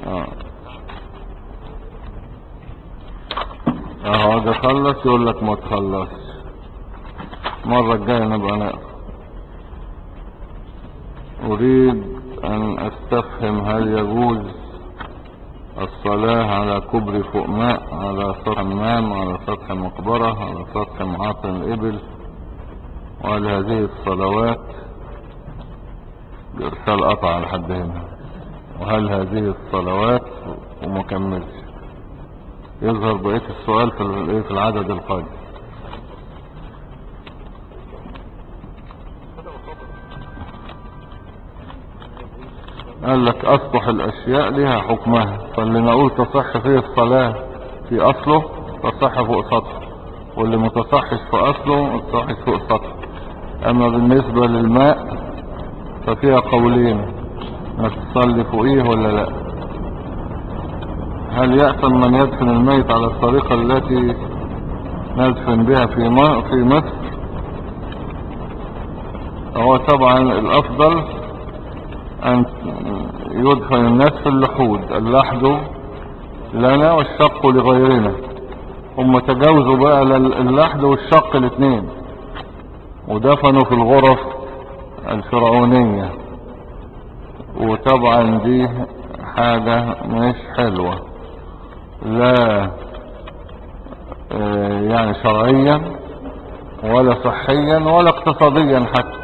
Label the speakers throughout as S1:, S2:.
S1: اه اهو ده خلص، يقول لك ما تخلص، المرة الجاية نبقى نقرأ. اريد ان استفهم هل يجوز الصلاة على كبر فوق ماء، على سطح حمام، على سطح مقبرة، على سطح معاطن الإبل، وهل هذه الصلوات، بإرسال قطع لحد هنا، وهل هذه الصلوات، ومكملش، يظهر بقية السؤال في العدد القادم. قال لك أسطح الأشياء لها حكمها، فاللي نقول تصح فيه الصلاة في أصله تصح فوق سطح، واللي متصحش في أصله متصحش فوق سطح. أما بالنسبة للماء ففيها قولين، ما تصلي فوقيه ولا لا. هل يأثم من يدفن الميت على الطريقة التي ندفن بها في مصر؟ هو طبعا الأفضل أن يدفن الناس في اللحود، اللحد لنا والشق لغيرنا. هم تجاوزوا بقى اللحد والشق الاثنين، ودفنوا في الغرف الفرعونية، وطبعا دي حاجة مش حلوة، لا يعني شرعيا ولا صحيا ولا اقتصاديا حتى.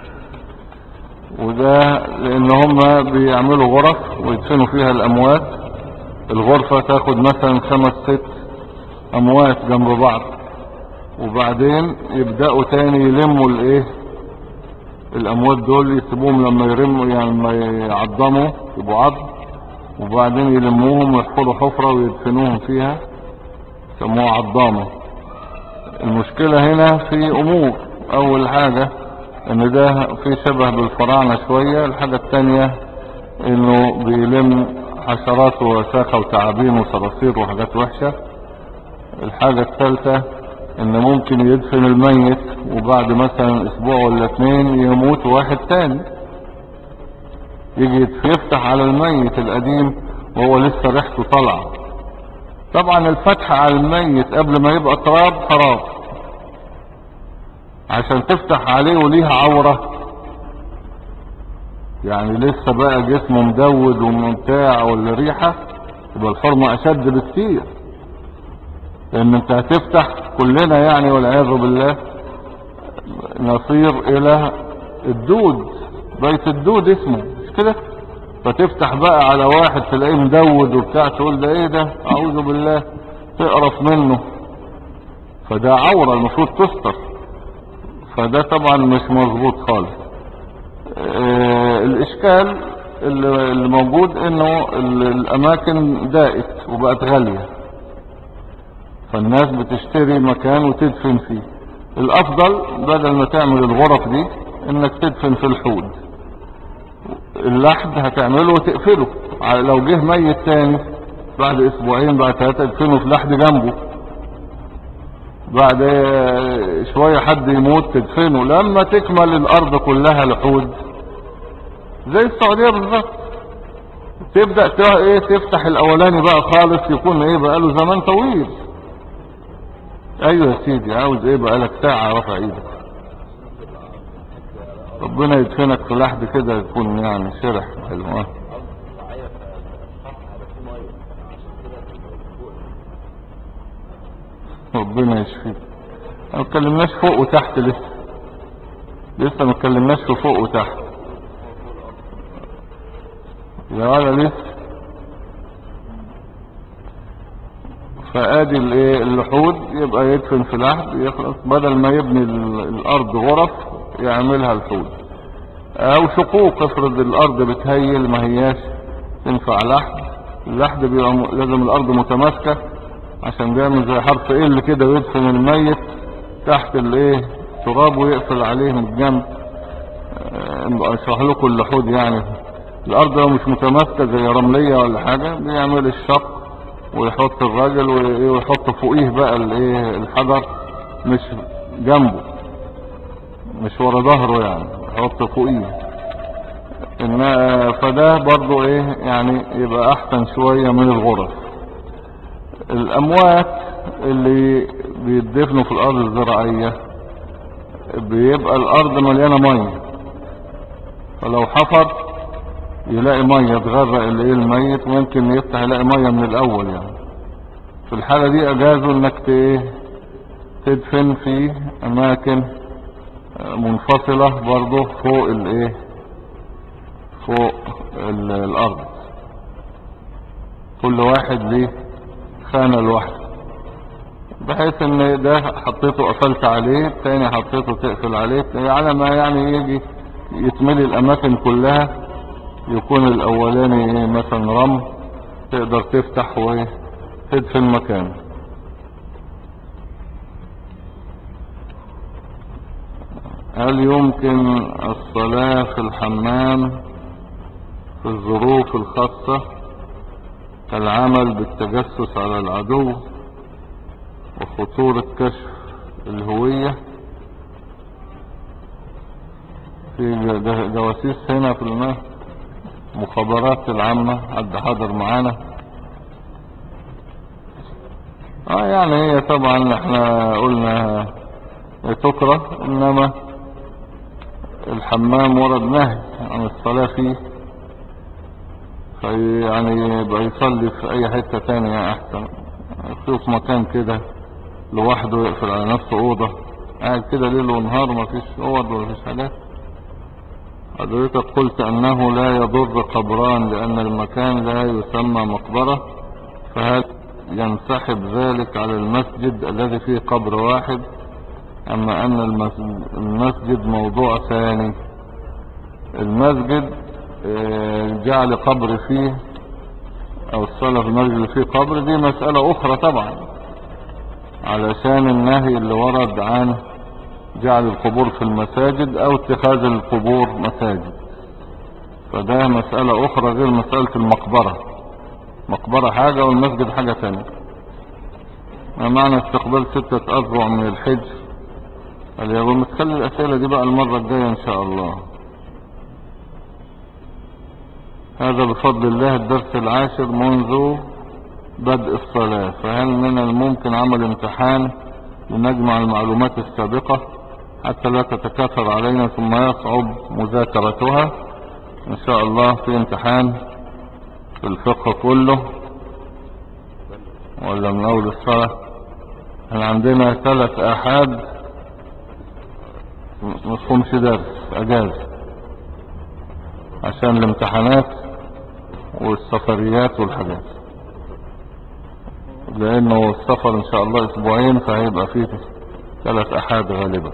S1: وده لان هم بيعملوا غرف ويدفنوا فيها الاموات، الغرفة تاخد مثلا 5-6 اموات جنب بعض، وبعدين يبدأوا تاني يلموا الاموات دول، يسيبوهم لما يرموا يعني لما يعظموا يبقوا عظم، وبعدين يلموهم ويحفروا حفرة ويدفنوهم فيها، يسموها عظامة. المشكلة هنا في امور، اول حاجة ان ده في شبه بالفراعنة شوية، الحاجة التانية انه بيلم حشرات ووساخة وتعابين وصراصير وحاجات وحشة. الحاجة الثالثة ان ممكن يدفن الميت وبعد مثلا اسبوع ولا 2 يموت واحد تاني، يجي يفتح على الميت القديم وهو لسه ريحته طالعة. طبعا الفتح على الميت قبل ما يبقى تراب حرام، عشان تفتح عليه وليها عورة، يعني لسه بقى جسمه مدود وممتاع والريحة، يبقى الحرمة اشد بكتير، لان انت هتفتح كلنا يعني والعياذ بالله نصير الى الدود، بيت الدود اسمه مش كده، فتفتح بقى على واحد تلاقيه مدود وبتاع، تقول ده ايه ده، اعوذ بالله، تقرف منه، فده عورة المفروض تستر، فده طبعا مش مظبوط خالص. الاشكال اللي موجود انه الاماكن ضاقت وبقت غالية، فالناس بتشتري مكان وتدفن فيه. الافضل بدل ما تعمل الغرف دي انك تدفن في الحوض، اللحد هتعمله وتقفله، لو جه ميت تاني بعد اسبوعين بعد 3 تدفنه في لحد جنبه، بعد شوية حد يموت تدفنه، لما تكمل الارض كلها لحود زي السعودية بالظبط، تبدأ تفتح الاولاني بقى خالص، يكون بقاله زمان طويل. ايوه يا سيدي، عاوز بقالك ساعة رفع ايدك، ربنا يدفنك في لحد كده يكون يعني شرح حلو. ربنا يشفيك. ما اتكلمناش فوق وتحت لسه ما اتكلمناش في فوق وتحت يا ولا لسه. فادي اللحود يبقى يدفن في لحد يخلص، بدل ما يبني الارض غرف يعملها الحود، او شقوق، افرض الارض بتهيل ما هياش تنفع لحد، اللحد بيبقى لازم الارض متماسكة، عشان بيعمل زي حرف اللي كده ويدفن الميت تحت تراب ويقفل عليه من الجنب. اشرح لكم اللحود، يعني الارض لو مش متماسكة زي رملية ولا حاجة بيعمل الشق ويحط الراجل ويحط فوقيه بقى الحجر، مش جنبه، مش ورا ظهره، يعني يحط فوقيه. إن فده برضو ايه يعني يبقى احسن شوية من الغرف. الاموات اللي بيدفنوا في الارض الزراعية بيبقى الارض مليانة مية، فلو حفر يلاقي مية تغرق الايه الميت، وممكن يفتح يلاقي مية من الاول يعني. في الحالة دي اجازوا انك ايه تدفن في اماكن منفصلة برضو فوق الايه فوق الارض، كل واحد ليه خانة لوحده، بحيث ان ده حطيته قفلت عليه، التاني حطيته تقفل عليه، على ما يعني يجي يتملي الاماكن كلها، يكون الاولاني مثلا رمل تقدر تفتح وتدفن مكانه. هل يمكن الصلاة في الحمام في الظروف الخاصة كالعمل بالتجسس على العدو وخطورة كشف الهوية؟ في جواسيس هنا في المخابرات العامة، حد حضر معانا؟ يعني هي طبعا احنا قلنا تكره، انما الحمام ورد نهي عن الصلاة فيه، يعني يبقى يصلي في اي حتة تانية احسن، يشوف مكان كده لوحده يقفل على نفسه اوضة، قاعد كده ليل ونهار مفيش اوض ولا فيش حاجات. حضرتك قلت انه لا يضر قبران لان المكان لا يسمى مقبرة، فهل ينسحب ذلك على المسجد الذي فيه قبر واحد، اما ان المسجد موضوع ثاني؟ المسجد جعل قبر فيه او الصلاة في المسجد اللي فيه قبر دي مسألة اخرى طبعا، علشان النهي اللي ورد عن جعل القبور في المساجد او اتخاذ القبور مساجد، فده مسألة اخرى غير مسألة المقبرة. مقبرة حاجة والمسجد حاجة تانية. ما معنى استقبال 6 أذرع من الحجر اليوم؟ نخلي الأسئلة دي بقى المرة الجاية إن شاء الله. هذا بفضل الله الدرس 10 منذ بدء الصلاة، فهل من الممكن عمل امتحان لنجمع المعلومات السابقة حتى لا تتكاثر علينا ثم يصعب مذاكرتها؟ إن شاء الله في امتحان في الفقه كله ولا من أول الصلاة؟ احنا عندنا 3 آحاد مفهومش درس، اجازة عشان الامتحانات والسفريات والحاجات، لانه السفر ان شاء الله اسبوعين، فهيبقى فيه 3 آحاد غالبا،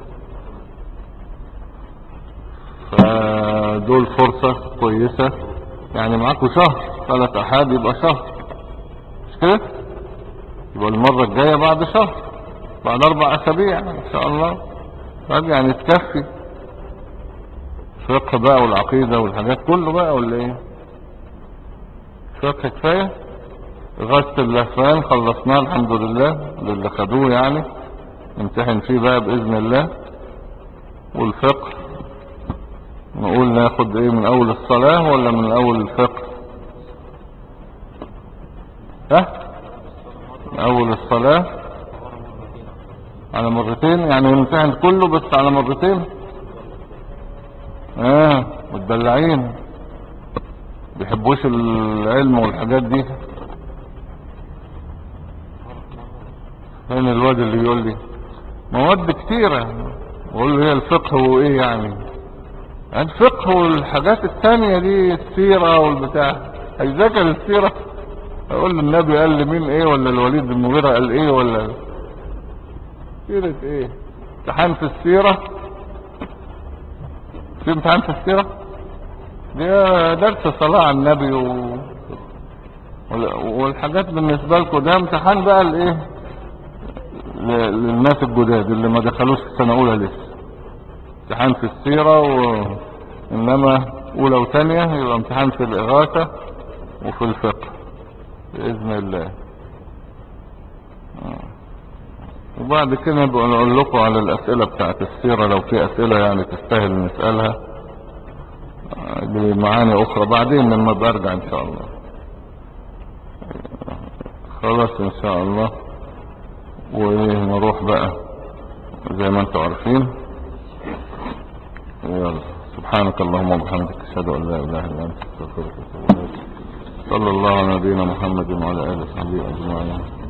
S1: فدول فرصة كويسة يعني. معاكوا شهر، 3 آحاد يبقى شهر، مش كده؟ يبقى المرة الجاية بعد شهر، بعد 4 أسابيع ان شاء الله، طب يعني تكفي فقه بقى والعقيدة والحاجات كله بقى ولا ايه؟ فقه كفاية. غسل اللهفان خلصناه الحمد لله للي خدوه يعني، نمتحن فيه بقى بإذن الله. والفقه نقول ناخد ايه، من اول الصلاة ولا من اول الفقه؟ من اول الصلاة على مرتين يعني، نمتحن كله بس على مرتين. متدلعين بيحبوش العلم والحاجات دي. فين الواد اللي يقول لي مواد كتيرة؟ اقول له هي الفقه وايه يعني؟ الفقه والحاجات التانية دي السيرة والبتاع، هيذاكر السيرة؟ اقول له النبي قال لي مين ايه، ولا الوليد بن المغيرة قال ايه، ولا سيرة ايه؟ امتحان في السيرة؟ في امتحان في السيرة؟ دي درس صلاة على النبي والحاجات بالنسبة لكم ده امتحان بقى الايه للناس الجداد اللي ما دخلوش في سنة اولى لسه. امتحان في السيرة انما اولى وثانية يبقى امتحان في الاغاثة وفي الفقه بإذن الله. وبعد كده نبقى نقول لكم على الاسئلة بتاعت السيرة لو في اسئلة يعني تستاهل نسألها. لمعاني اخرى بعدين لما برجع ان شاء الله. خلاص ان شاء الله، ونروح بقى زي ما انتم عارفين. يلا، سبحانك اللهم وبحمدك، اشهد ان لا اله الا انت، استغفرك واتوب اليك. صلى الله على نبينا محمد وعلى اله وصحبه اجمعين.